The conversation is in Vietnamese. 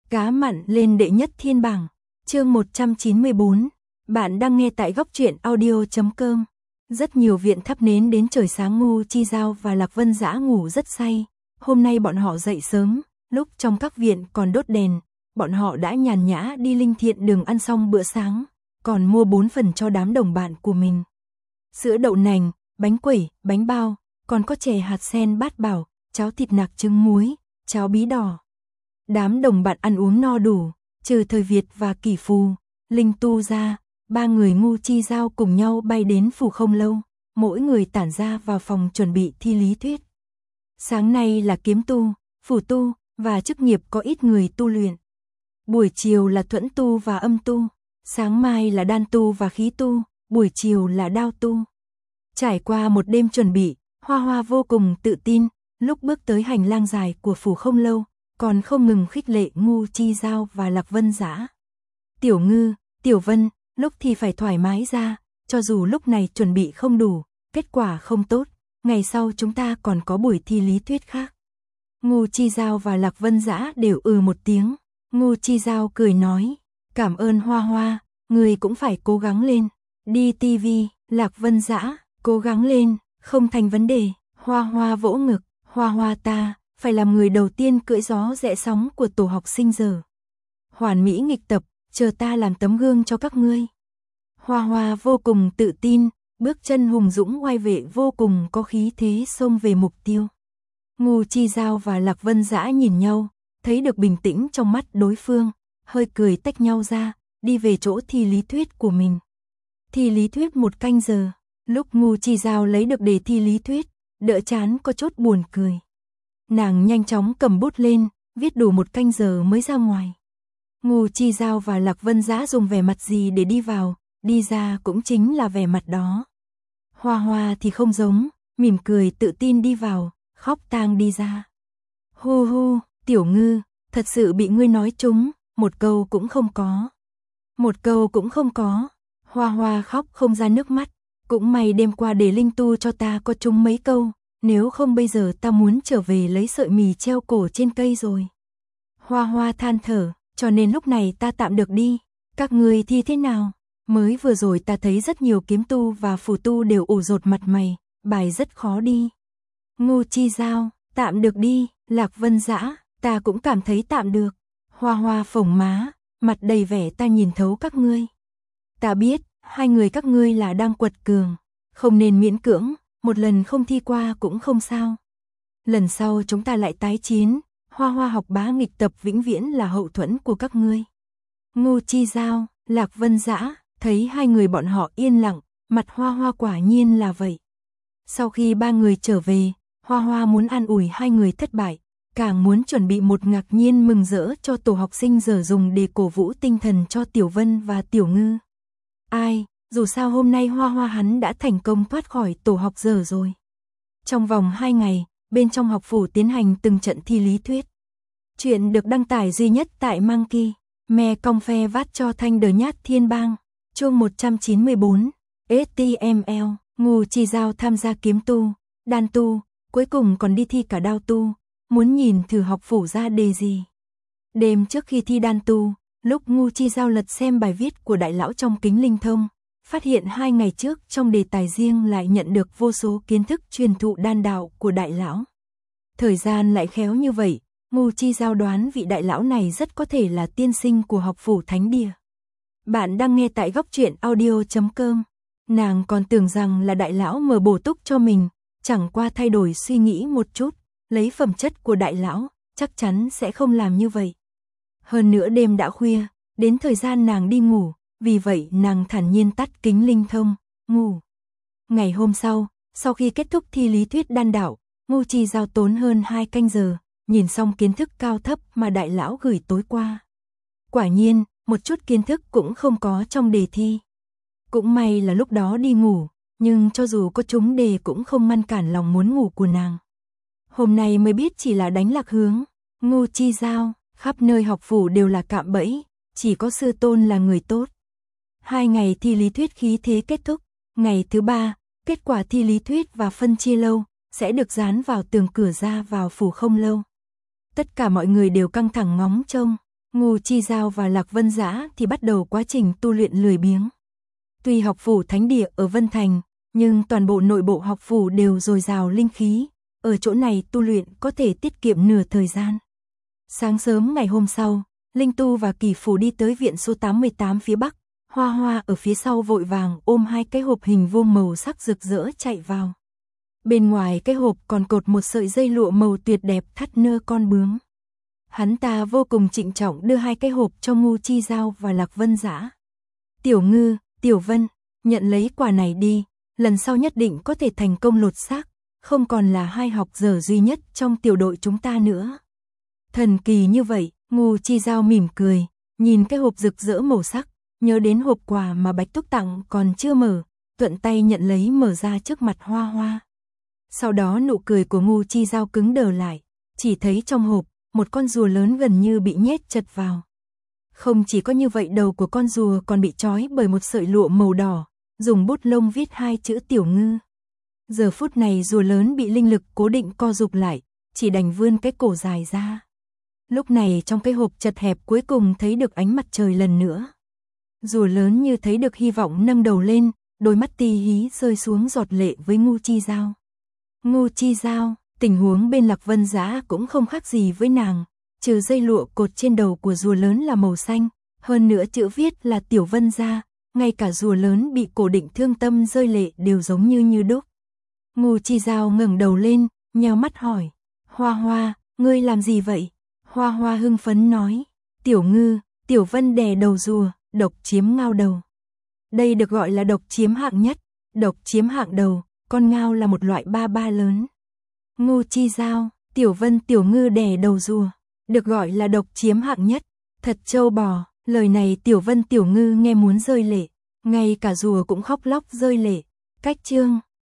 Cá mặn lên đệ nhất thiên bảng. Chương 194. Bạn đang nghe tại góc truyện audio.com. Rất nhiều viện thắp nến đến trời sáng, Ngô Chi Giao và Lạc Vân Dã ngủ rất say. Hôm nay bọn họ dậy sớm, lúc trong các viện còn đốt đèn, bọn họ đã nhàn nhã đi Linh Thiện Đường ăn xong bữa sáng, còn mua 4 phần cho đám đồng bạn của mình. Sữa đậu nành, bánh quẩy, bánh bao, còn có chè hạt sen bát bảo, cháo thịt nạc trứng muối, cháo bí đỏ. Đám đồng bạn ăn uống no đủ, trừ Thời Việt và Kỷ Phù, Linh Tu ra, ba người Ngô Chi Giao cùng nhau bay đến Phủ Không Lâu, mỗi người tản ra vào phòng chuẩn bị thi lý thuyết. Sáng nay là kiếm tu, phủ tu và chức nghiệp có ít người tu luyện. Buổi chiều là thuẫn tu và âm tu, sáng mai là đan tu và khí tu, buổi chiều là đao tu. Trải qua một đêm chuẩn bị, Hoa Hoa vô cùng tự tin, lúc bước tới hành lang dài của Phủ Không Lâu, còn không ngừng khích lệ Ngô Chi Giao và Lạc Vân Dã. Tiểu Ngư, Tiểu Vân, lúc thì phải thoải mái ra, cho dù lúc này chuẩn bị không đủ, kết quả không tốt, ngày sau chúng ta còn có buổi thi lý thuyết khác. Ngô Chi Giao và Lạc Vân Dã đều một tiếng. Ngô Chi Giao cười nói, cảm ơn Hoa Hoa, người cũng phải cố gắng lên. Đi tivi, Lạc Vân Dã, cố gắng lên, không thành vấn đề. Hoa Hoa vỗ ngực, Hoa Hoa ta phải làm người đầu tiên cưỡi gió rẽ sóng của tổ học sinh giờ. Hoàn mỹ nghịch tập, chờ ta làm tấm gương cho các ngươi. Hoa Hoa vô cùng tự tin, bước chân hùng dũng oai vệ, vô cùng có khí thế xông về mục tiêu. Ngô Chi Giao và Lạc Vân Dã nhìn nhau, thấy được bình tĩnh trong mắt đối phương, hơi cười tách nhau ra, đi về chỗ thi lý thuyết của mình. Thi lý thuyết 1 canh giờ, lúc Ngô Chi Giao lấy được đề thi lý thuyết, đỡ chán có chút buồn cười. Nàng nhanh chóng cầm bút lên, viết đủ 1 canh giờ mới ra ngoài. Ngô Chi Giao và Lạc Vân Dã dùng vẻ mặt gì để đi vào, đi ra cũng chính là vẻ mặt đó. Hoa Hoa thì không giống, mỉm cười tự tin đi vào, khóc tang đi ra. Hu hu, Tiểu Ngư, thật sự bị ngươi nói trúng, 1 câu cũng không có. 1 câu cũng không có. Hoa Hoa khóc không ra nước mắt, cũng may đêm qua để Linh Tu cho ta có trúng mấy câu, nếu không bây giờ ta muốn trở về lấy sợi mì treo cổ trên cây rồi. Hoa Hoa than thở, cho nên lúc này ta tạm được đi, các ngươi thi thế nào? Mới vừa rồi ta thấy rất nhiều kiếm tu và phù tu đều ủ rột mặt mày, bài rất khó đi. Ngô Chi Giao, tạm được đi. Lạc Vân Dã, ta cũng cảm thấy tạm được. Hoa Hoa phồng má, mặt đầy vẻ ta nhìn thấu các ngươi. Ta biết, hai người các ngươi là đang quật cường, không nên miễn cưỡng, một lần không thi qua cũng không sao. Lần sau chúng ta lại tái chiến, Hoa Hoa học bá nghịch tập vĩnh viễn là hậu thuẫn của các ngươi. Ngô Chi Giao, Lạc Vân Dã, thấy hai người bọn họ yên lặng, mặt Hoa Hoa quả nhiên là vậy. Sau khi ba người trở về, Hoa Hoa muốn an ủi hai người thất bại, càng muốn chuẩn bị một ngạc nhiên mừng rỡ cho tổ học sinh giờ dùng để cổ vũ tinh thần cho Tiểu Vân và Tiểu Ngư. Ai, dù sao hôm nay Hoa Hoa hắn đã thành công thoát khỏi tổ học giờ rồi. Trong vòng 2 ngày, bên trong học phủ tiến hành từng trận thi lý thuyết. Chuyện được đăng tải duy nhất tại Monkey, me cong phe vát cho thanh đờ nhát thiên bang. Chương 194, HTML, Ngô Chi Giao tham gia kiếm tu, đan tu, cuối cùng còn đi thi cả đao tu, muốn nhìn thử học phủ ra đề gì. Đêm trước khi thi đan tu, lúc Ngô Chi Giao lật xem bài viết của đại lão trong kính linh thông, phát hiện 2 ngày trước trong đề tài riêng lại nhận được vô số kiến thức truyền thụ đan đạo của đại lão. Thời gian lại khéo như vậy, Ngô Chi Giao đoán vị đại lão này rất có thể là tiên sinh của học phủ Thánh Địa. Bạn đang nghe tại góc truyện audio.com. Nàng còn tưởng rằng là đại lão mở bổ túc cho mình, chẳng qua thay đổi suy nghĩ một chút, lấy phẩm chất của đại lão, chắc chắn sẽ không làm như vậy. Hơn nữa đêm đã khuya, đến thời gian nàng đi ngủ, vì vậy nàng thản nhiên tắt kính linh thông, ngủ. Ngày hôm sau khi kết thúc thi lý thuyết đan đạo, Ngô Chi Giao tốn hơn 2 canh giờ, nhìn xong kiến thức cao thấp mà đại lão gửi tối qua. Quả nhiên, một chút kiến thức cũng không có trong đề thi. Cũng may là lúc đó đi ngủ, nhưng cho dù có trúng đề cũng không ngăn cản lòng muốn ngủ của nàng. Hôm nay mới biết chỉ là đánh lạc hướng. Ngô Chi Giao, khắp nơi học phủ đều là cạm bẫy, chỉ có sư tôn là người tốt. 2 ngày thi lý thuyết khí thế kết thúc, ngày thứ 3, kết quả thi lý thuyết và phân chia lâu sẽ được dán vào tường cửa ra vào Phủ Không Lâu. Tất cả mọi người đều căng thẳng ngóng trông, Ngô Chi Giao và Lạc Vân Dã thì bắt đầu quá trình tu luyện lười biếng. Tuy học phủ thánh địa ở Vân Thành, nhưng toàn bộ nội bộ học phủ đều dồi dào linh khí, ở chỗ này tu luyện có thể tiết kiệm nửa thời gian. Sáng sớm ngày hôm sau, Linh Tu và Kỳ Phủ đi tới viện số 88 phía bắc, Hoa Hoa ở phía sau vội vàng ôm hai cái hộp hình vuông màu sắc rực rỡ chạy vào. Bên ngoài cái hộp còn cột một sợi dây lụa màu tuyệt đẹp thắt nơ con bướm. Hắn ta vô cùng trịnh trọng đưa hai cái hộp cho Ngô Chi Giao và Lạc Vân Dã. Tiểu Ngư, Tiểu Vân, nhận lấy quà này đi, lần sau nhất định có thể thành công lột xác, không còn là hai học dở duy nhất trong tiểu đội chúng ta nữa. Thần kỳ như vậy, Ngô Chi Giao mỉm cười, nhìn cái hộp rực rỡ màu sắc, nhớ đến hộp quà mà Bạch Túc tặng còn chưa mở, thuận tay nhận lấy mở ra trước mặt Hoa Hoa. Sau đó nụ cười của Ngô Chi Giao cứng đờ lại, chỉ thấy trong hộp, một con rùa lớn gần như bị nhét chật vào. Không chỉ có như vậy, đầu của con rùa còn bị trói bởi một sợi lụa màu đỏ, dùng bút lông viết hai chữ Tiểu Ngư. Giờ phút này rùa lớn bị linh lực cố định co rụp lại, chỉ đành vươn cái cổ dài ra. Lúc này trong cái hộp chật hẹp cuối cùng thấy được ánh mặt trời lần nữa. Rùa lớn như thấy được hy vọng nâng đầu lên, đôi mắt ti hí rơi xuống giọt lệ với Ngô Chi Giao. Ngô Chi Giao, tình huống bên Lạc Vân Dã cũng không khác gì với nàng, trừ dây lụa cột trên đầu của rùa lớn là màu xanh, hơn nữa chữ viết là Tiểu Vân gia, ngay cả rùa lớn bị cổ định thương tâm rơi lệ đều giống như đúc. Ngô Chi Giao ngẩng đầu lên, nheo mắt hỏi, Hoa Hoa, ngươi làm gì vậy? Hoa Hoa hưng phấn nói, Tiểu Ngư, Tiểu Vân đè đầu rùa, độc chiếm ngao đầu. Đây được gọi là độc chiếm hạng nhất, độc chiếm hạng đầu, con ngao là một loại ba ba lớn. Ngô Chi Giao, Tiểu Vân Tiểu Ngư đè đầu rùa, được gọi là độc chiếm hạng nhất, thật trâu bò, lời này Tiểu Vân Tiểu Ngư nghe muốn rơi lệ, ngay cả rùa cũng khóc lóc rơi lệ. Cách chương